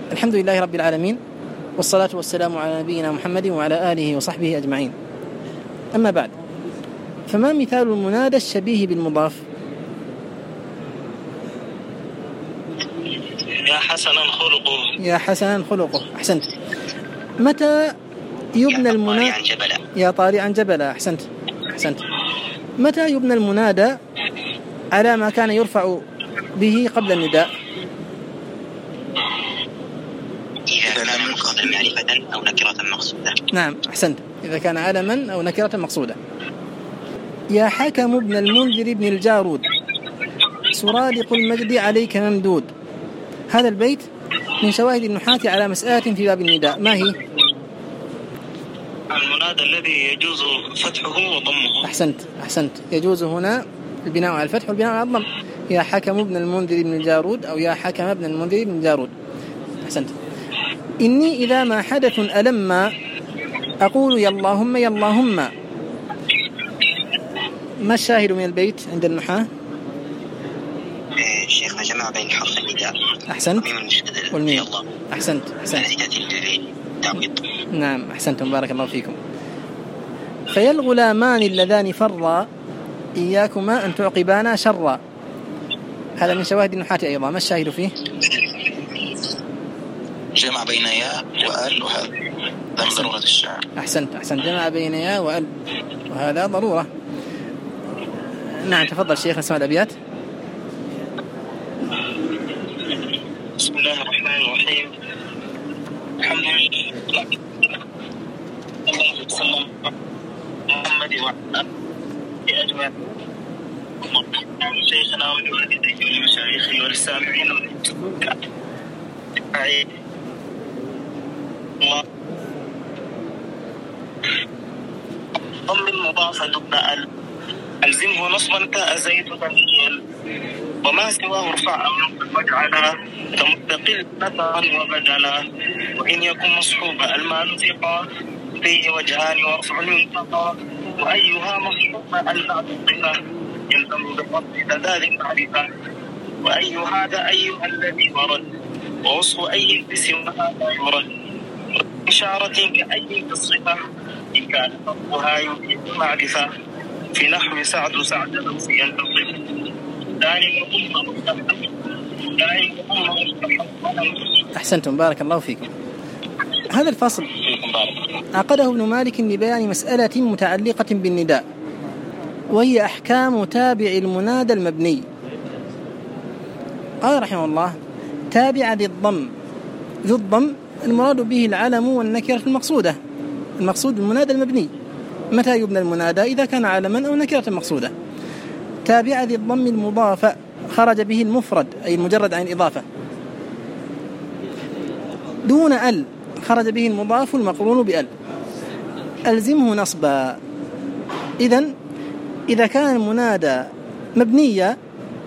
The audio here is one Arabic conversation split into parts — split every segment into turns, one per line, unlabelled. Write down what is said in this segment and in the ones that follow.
الحمد لله رب العالمين، والصلاة والسلام على نبينا محمد وعلى آله وصحبه أجمعين. أما بعد، فما مثال المنادى الشبيه بالمضاف؟
يا حسنا خلقه.
يا حسنا خلقه، أحسنت. متى يبنى المنادى؟ يا طالعا جبلا، أحسنت. متى يبنى المنادى على ما كان يرفع به قبل النداء؟
إذا كان مفردا معرفة أو نكرة مقصودة.
نعم، أحسنت، إذا كان علما أو نكرة مقصودة. يا حكم ابن المنذر ابن الجارود، سرادق المجد عليك ممدود. هذا البيت من شواهد النحاة على مسألة في باب النداء، ما هي؟
المنادى الذي يجوز فتحه وضمه.
أحسنت، يجوز هنا البناء على الفتح والبناء على الضم. يا حكم ابن المنذر ابن الجارود أو يا حكم ابن المنذر ابن الجارود. أحسنت. إني إذا ما حدث ألما أقول يا اللهم يا اللهم. ما الشاهد من البيت عند النحاة؟
شيخنا جمع بين حرف النداء.
أحسنت. والميم. أحسنت. نعم، أحسنتم، بارك الله فيكم. فيا الغلامان اللذان فرا إياكما أن تعقبانا شرا. هذا من شواهد النحاة أيضا، ما الشاهد فيه؟
جمع بين يا وأل، وهذا من ضرورة الشعر.
أحسنت، جمع بين يا وأل، وهذا ضرورة. نعم، تفضل شيخ، نسمع الأبيات.
بسم الله الرحمن الرحيم. الحمد لله اللهم صل على محمد وعلى آله أجمعين. شيخنا ولوالديه ولمشايخه وللسامعين الله. ضم المضاف دون ألزمه نصبا كأزيد تمثيل، وما سواه ارفع أو واجعلا كمستقل نثرا وبدلا، وإن يكن مصحوب المال ثقا فيه وجهان وارفع ينتقى، وأيها مصحوب المال ثقا يلزم بقصد ذلك معرفة، وأي هذا أيها الذي ورد ووصف أي بسوى هذا يرد، إشارة كأي بالصفة إن كان فرقها يفيد معرفة، في نحو سعد نفسي ينتصف دائما
أحسنتم، بارك الله فيكم. هذا الفصل عقده ابن مالك لبيان مسألة متعلقة بالنداء، وهي أحكام تابع المنادى المبني. قال رحمه الله: تابع ذو الضم المراد به العلم والنكرة المقصودة. المقصود المنادى المبني. متى يبنى المنادى؟ إذا كان علما أو نكرة مقصودة. تابع ذي الضم المضاف خرج به المفرد أي المجرد عن الإضافة، دون ال خرج به المضاف المقرون بال، ألزمه نصبا. إذا كان المنادى مبنيا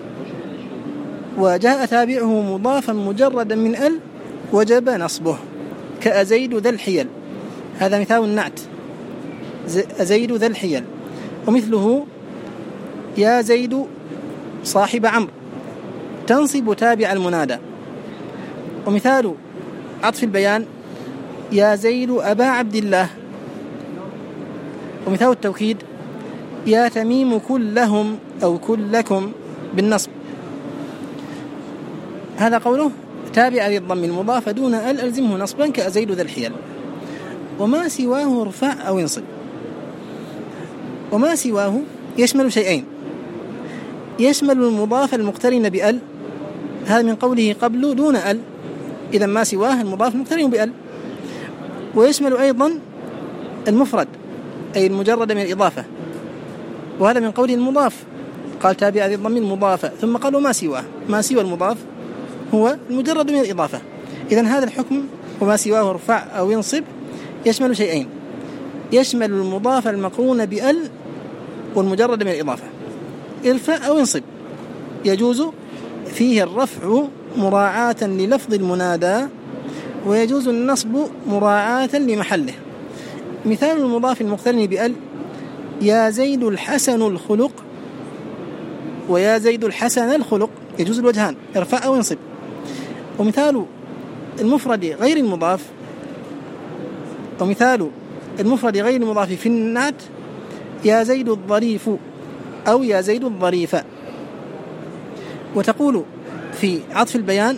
وجاء تابعه مضافا مجردا من ال وجب نصبه، كأزيد ذا الحيل. هذا مثال النعت، أزيد ذا الحيل. ومثله يا زيد صاحب عمرو، تنصب تابع المنادى. ومثال عطف البيان يا زيد أبا عبد الله. ومثال التوكيد يا تميم كلهم أو كلكم بالنصب. هذا قوله تابع للضم المضاف دون ال ألزمه نصبا كأزيد ذا الحيل. وما سواه ارفع أو انصب. وما سواه يشمل شيئين: يشمل المضاف المقترن بأل، هذا من قوله قبل دون ال، إذا ما سواه المضاف المقترن بأل. ويشمل أيضا المفرد أي المجرد من الإضافة، وهذا من قوله المضاف، قال تابع ذي الضم المضافة، ثم قالوا ما سواه، ما سوى المضاف هو المجرد من الإضافة. إذن هذا الحكم وما سواه ارفع أو ينصب يشمل شيئين: يشمل المضاف المقرون بأل والمجرد من الإضافة. ارفع أو ينصب يجوز فيه الرفع مراعاة للفظ المنادى، ويجوز النصب مراعاة لمحله. مثال المضاف المقترن بأل: يا زيد الحسن الخلق، ويا زيد الحسن الخلق، يجوز الوجهان، ارفع أو ينصب. ومثال المفرد غير المضاف ومثال المفرد غير المضاف في النعت يا زيد الظريف أو يا زيد الظريف. وتقول في عطف البيان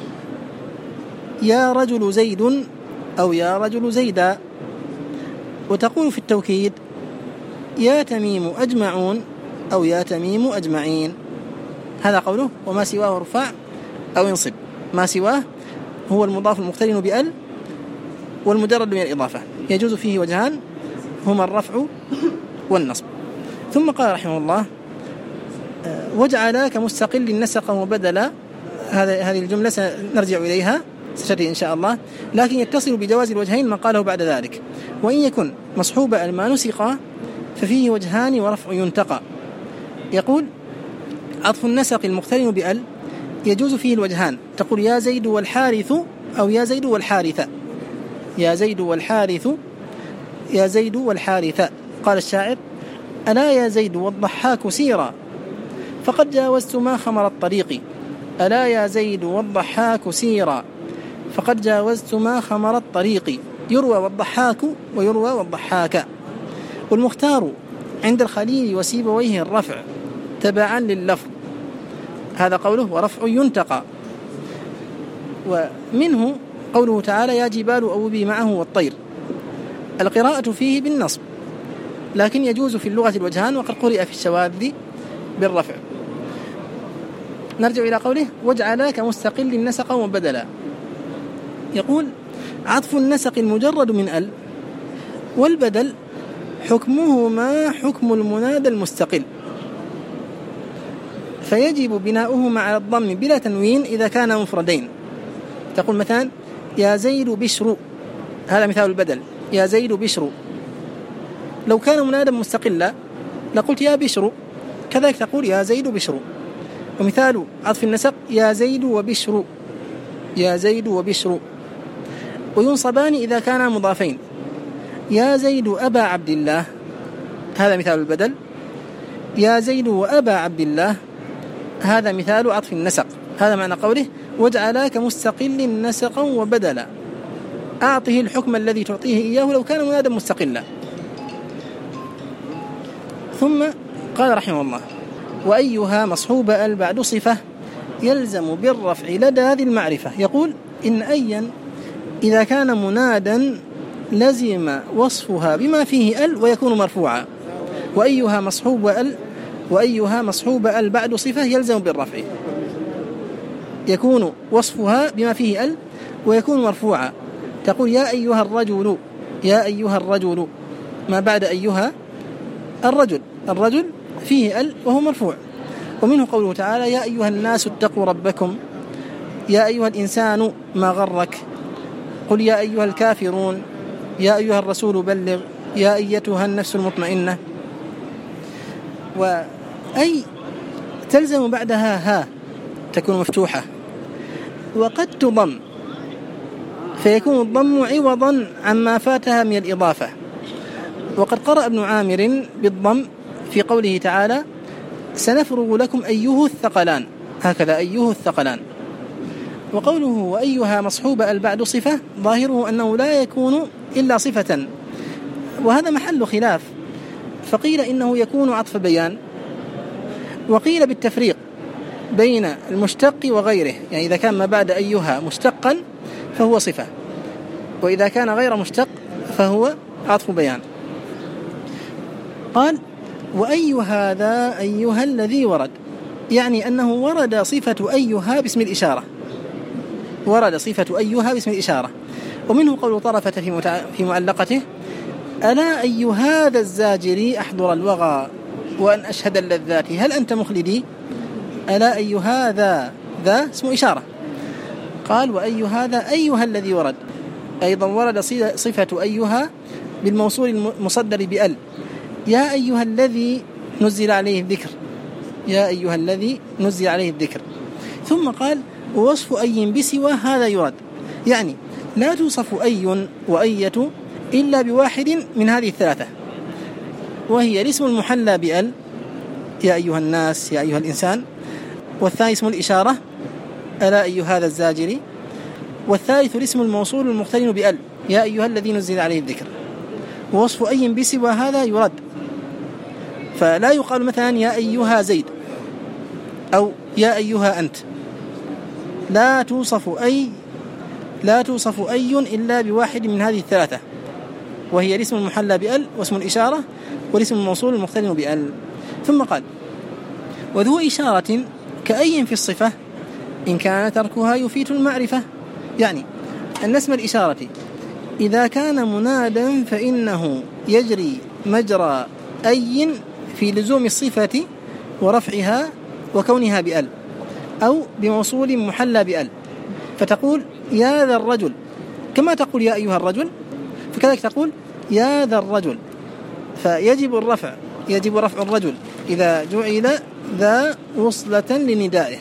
يا رجل زيد أو يا رجل زيدا. وتقول في التوكيد يا تميم أجمعون أو يا تميم أجمعين. هذا قوله وما سواه ارفع أو انصب. ما سواه هو المضاف المقترن بأل والمجرد من الإضافة، يجوز فيه وجهان هما الرفع والنصب. ثم قال رحمه الله وجعل كمستقل نسقا وبدلا. هذه الجملة سنرجع إليها ستأتي إن شاء الله، لكن يتصل بجواز الوجهين ما قاله بعد ذلك. وإن يكن مصحوب ما نسقا ففيه وجهان ورفع ينتقى. يقول عطف النسق المقترن بأل يجوز فيه الوجهان، تقول يا زيد والحارث أو يا زيد والحارثة. يا زيد والحارث يا زيد والحارثة. قال الشاعر ألا يا زيد والضحاك سيرا فقد جاوزت ما خمر الطريق. ألا يا زيد والضحاك سيرا فقد جاوزت ما خمر الطريق. يروى والضحاك ويروى والضحاك. والمختار عند الخليل وسيبويه الرفع تبعا لللفظ. هذا قوله ورفع ينتقى. ومنه قوله تعالى يا جبال أوبي معه والطير. القراءة فيه بالنصب، لكن يجوز في اللغة الوجهان، وقد قرئ في الشواذ بالرفع. نرجع إلى قوله واجعل كمستقل نسقا وبدلا. يقول عطف النسق المجرد من ال والبدل حكمه ما حكم المنادى المستقل، فيجب بناؤهما على الضم بلا تنوين إذا كان مفردين. تقول مثلا يا زيد بشر، هذا مثال البدل، يا زيد بشر. لو كان منادى مستقلا لقلت يا بشر، كذلك تقول يا زيد بشر. ومثال عطف النسق يا زيد وبشر، يا زيد وبشر. وينصبان إذا كانا مضافين، يا زيد أبا عبد الله، هذا مثال البدل. يا زيد وأبا عبد الله، هذا مثال عطف النسق. هذا معنى قوله واجعل كمستقل نسقا وبدلا. أعطه الحكم الذي تعطيه إياه لو كان منادا مستقلا. ثم قال رحمه الله وأيها مصحوب ال بعد صفة يلزم بالرفع لدى ذي المعرفة. يقول إن أيا إذا كان منادا لزم وصفها بما فيه ال ويكون مرفوعا. وأيها مصحوب ال بعد صفة يلزم بالرفع، يكون وصفها بما فيه ال ويكون مرفوعا. تقول يا أيها الرجل، يا أيها الرجل، ما بعد أيها الرجل، الرجل فيه ال وهو مرفوع. ومنه قوله تعالى يا أيها الناس اتقوا ربكم، يا أيها الإنسان ما غرك، قل يا أيها الكافرون، يا أيها الرسول بلغ، يا أيتها النفس المطمئنة. وأي تلزم بعدها ها تكون مفتوحة، وقد تضم فيكون الضم عوضا عما فاتها من الإضافة. وقد قرأ ابن عامر بالضم في قوله تعالى سنفرغ لكم أيها الثقلان، هكذا أيها الثقلان. وقوله وأيها مصحوب ال بعد صفة ظاهره أنه لا يكون إلا صفة، وهذا محل خلاف. فقيل إنه يكون عطف بيان، وقيل بالتفريق بين المشتق وغيره، يعني إذا كان ما بعد أيها مشتقا فهو صفة، وإذا كان غير مشتق فهو عطف بيان. قال وأي هذا أيها الذي ورد، يعني أنه ورد صفة أيها باسم الإشارة، ورد صفة أيها باسم الإشارة. ومنه قول طرفة في معلقته ألا أي هذا الزاجري أحضر الوغى وأن أشهد اللذات هل أنت مخلدي. ألا أي هذا، ذا اسم إشارة. قال وأي هذا أيها الذي ورد، أيضا ورد صفة أيها بالموصول المصدر بأل، يا أيها الذي نزل عليه الذكر، يا أيها الذي نزل عليه الذكر. ثم قال ووصف أي بسوى هذا يرد، يعني لا توصف أي وأية إلا بواحد من هذه الثلاثة، وهي الاسم المحلى بأل يا أيها الناس يا أيها الإنسان، والثاني اسم الإشارة ألا أي هذا الزاجري، والثالث الاسم الموصول المقترن بأل، يا أيها الذي نزل عليه الذكر. ووصف أي بسوى هذا يرد، فلا يقال مثلا يا أيها زيد أو يا أيها أنت، لا توصف أي إلا بواحد من هذه الثلاثة، وهي الاسم المحلى بأل، واسم الإشارة، والاسم الموصول المقترن بأل. ثم قال: وذو إشارة كأي في الصفة إن كان تركها يفيد المعرفة، يعني أن اسم الإشارة إذا كان منادا فإنه يجري مجرى أي في لزوم الصفة ورفعها وكونها بأل، أو بموصول محلى بأل، فتقول يا ذا الرجل، كما تقول يا أيها الرجل، فكذلك تقول يا ذا الرجل، فيجب رفع الرجل إذا جعل ذا وصلة لندائه،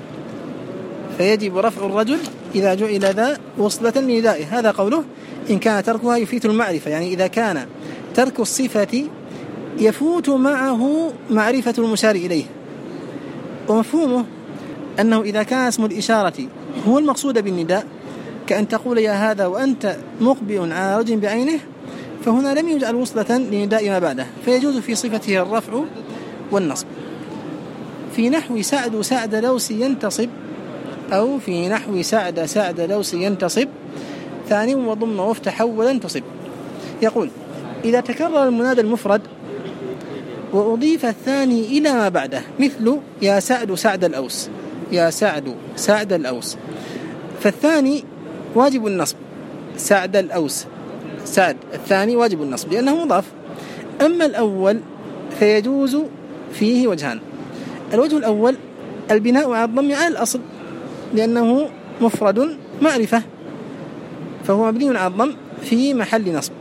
فيجب رفع الرجل إذا جعل ذا وصلة لندائه. هذا قوله إن كان تركها يفيت المعرفة، يعني إذا كان ترك الصفة يفوت معه معرفة المشار إليه. ومفهومه أنه إذا كان اسم الإشارة هو المقصود بالنداء، كأن تقول يا هذا وأنت مقبل على رجل بعينه، فهنا لم يجعل وصلة لنداء ما بعده، فيجوز في صفته الرفع والنصب. في نحو سعد لوس ينتصب، أو في نحو سعد لوس ينتصب ثاني وضم وافتح أولا تصب. يقول: إذا تكرر المنادى المفرد وأضيف الثاني إلى ما بعده، مثل يا سعد الأوس، يا سعد الأوس، فالثاني واجب النصب، سعد الأوس، سعد الثاني واجب النصب لأنه مضاف. أما الأول فيجوز فيه وجهان: الوجه الأول البناء على الضم على الأصل لأنه مفرد معرفة، فهو مبني على الضم في محل نصب.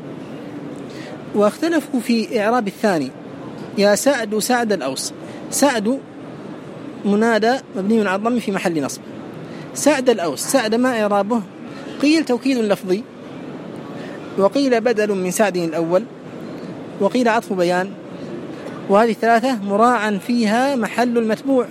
واختلفوا في إعراب الثاني، يا سعد الأوس، سعد منادى مبني على الضم في محل نصب. سعد الأوس، سعد ما إعرابه؟ قيل توكيد لفظي، وقيل بدل من سعد الأول، وقيل عطف بيان، وهذه الثلاثة مراعا فيها محل المتبوع،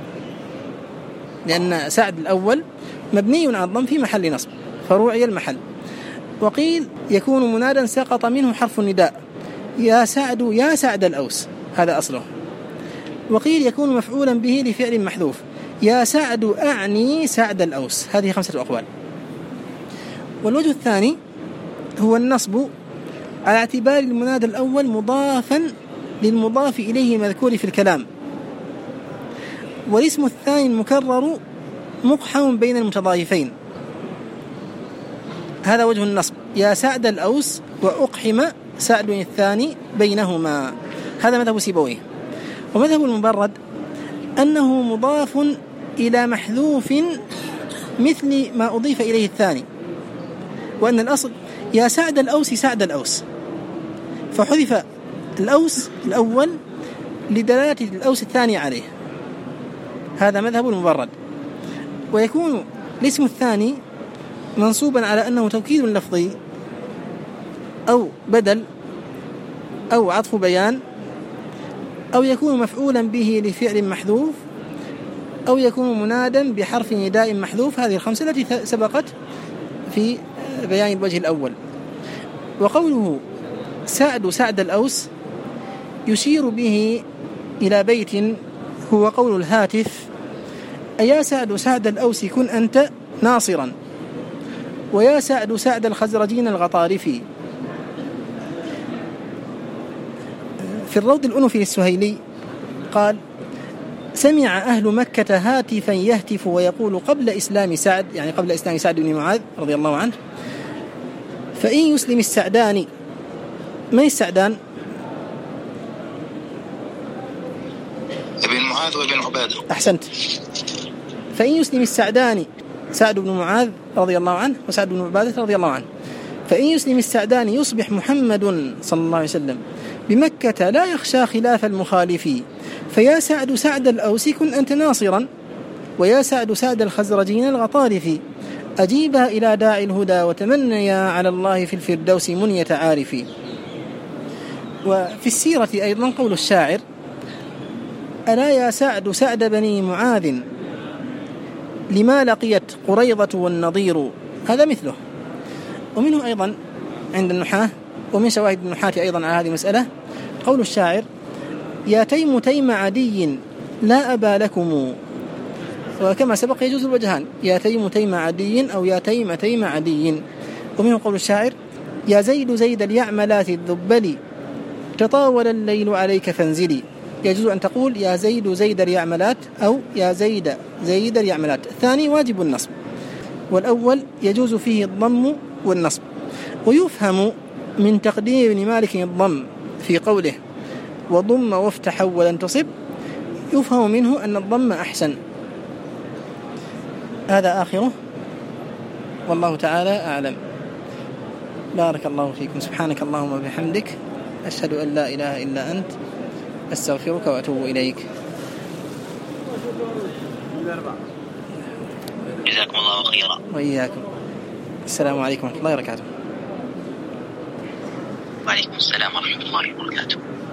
لأن سعد الأول مبني على الضم في محل نصب فروعي المحل. وقيل يكون منادا سقط منه حرف النداء، يا سعد الأوس، هذا أصله. وقيل يكون مفعولا به لفعل محذوف، يا سعد أعني سعد الأوس. هذه 5 أقوال. والوجه الثاني هو النصب على اعتبار المنادى الأول مضافا للمضاف إليه المذكور في الكلام، والاسم الثاني المكرر مقحم بين المتضايفين. هذا وجه النصب، يا سعد الأوس وأقحم سعد الثاني بينهما. هذا مذهب سيبويه. ومذهب المبرد أنه مضاف إلى محذوف مثل ما أضيف إليه الثاني، وأن الأصل يا سعد الأوس سعد الأوس، فحذف الأوس الأول لدلالة الأوس الثاني عليه. هذا مذهب المبرد. ويكون الاسم الثاني منصوبا على أنه توكيد لفظي أو بدل أو عطف بيان، أو يكون مفعولا به لفعل محذوف، أو يكون منادا بحرف نداء محذوف. هذه 5 التي سبقت في بيان الوجه الأول. وقوله سعد الأوس يشير به إلى بيت هو قول الهاتف: أيا سعد الأوس كن أنت ناصرا، ويا سعد الخزرجين الغطارفي. في الروض الأنفي السهيلي قال: سمع أهل مكة هاتفا يهتف ويقول قبل إسلام سعد، يعني قبل إسلام سعد بن معاذ رضي الله عنه: فإن يسلم السعدان. من السعدان؟
ابن معاذ وابن عبادة.
أحسنت. فإن يسلم السعدان، سعد بن معاذ رضي الله عنه وسعد بن عبادة رضي الله عنه، فإن يسلم السعدان يصبح محمد صلى الله عليه وسلم بمكة لا يخشى خلاف المخالف، فيا سعد الأوس كن أنت ناصرا، ويا سعد الخزرجين الغطارف، أجيبها إلى داعي الهدى وتمنيا على الله في الفردوس منية عارف. وفي السيرة أيضا قول الشاعر: ألا يا سعد بني معاذ لما لقيت قريضة والنضير هذا مثله. ومنه أيضا عند النحاة، ومن شواهد النحاة أيضا على هذه المسألة قول الشاعر: يا تيم تيم عدي لا أبا لكم. وكما سبق يجوز الوجهان، يا تيم تيم عدي أو يا تيم تيم عدي. ومنه قول الشاعر: يا زيد زيد اليعملات الذبل تطاول الليل عليك فانزلي. يجوز أن تقول يا زيد زيد اليعملات أو يا زيد زيد اليعملات. الثاني واجب النصب، والأول يجوز فيه الضم والنصب. ويفهم من تقديم ابن مالك الضم في قوله وضم وافتح ولن تصب، يفهم منه أن الضم أحسن. هذا آخره، والله تعالى أعلم. بارك الله فيكم. سبحانك اللهم وبحمدك، أشهد أن لا إله إلا أنت، أستغفرك وأتوب إليك.
جزاكم الله خيرا.
وإياكم. السلام عليكم ورحمة الله وبركاته.
وعليكم السلام ورحمة الله وبركاته.